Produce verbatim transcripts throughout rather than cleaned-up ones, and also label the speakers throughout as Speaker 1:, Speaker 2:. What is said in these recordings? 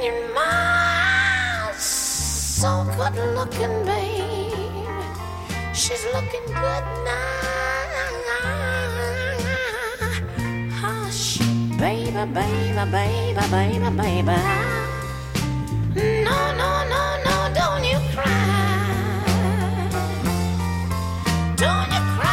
Speaker 1: your mouth, so good looking, babe. She's looking good now. Hush, baby, baby, baby, baby, baby. No, no, no, no, don't you cry. Don't you cry.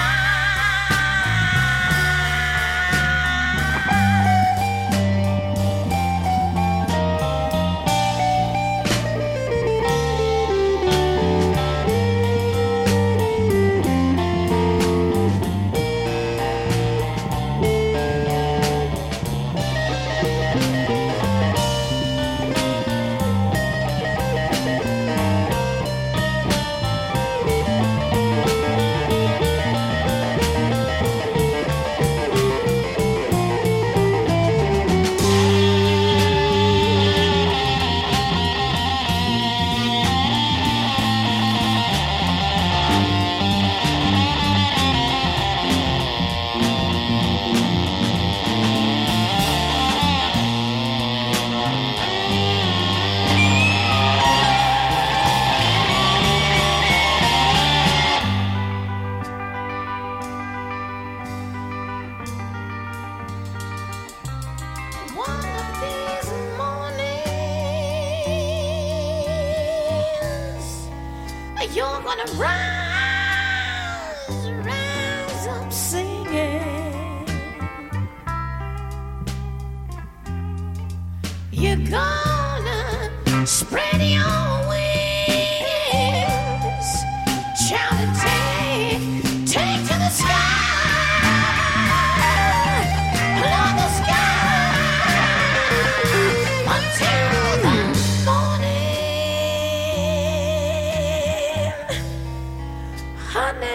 Speaker 1: One of these mornings, you're gonna rise, rise up singing. You're gonna spread your wings, shout and take, take to the sky. Love the sky. Honey,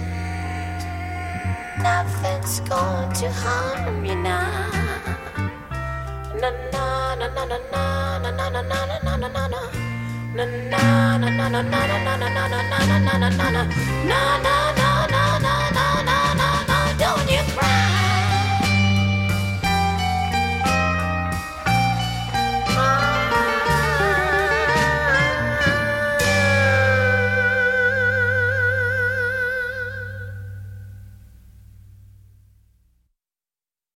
Speaker 1: nothing's going to harm you now. Na na na na na na na na na na na na na na. Na na na na na na na na na na na na na na na na na.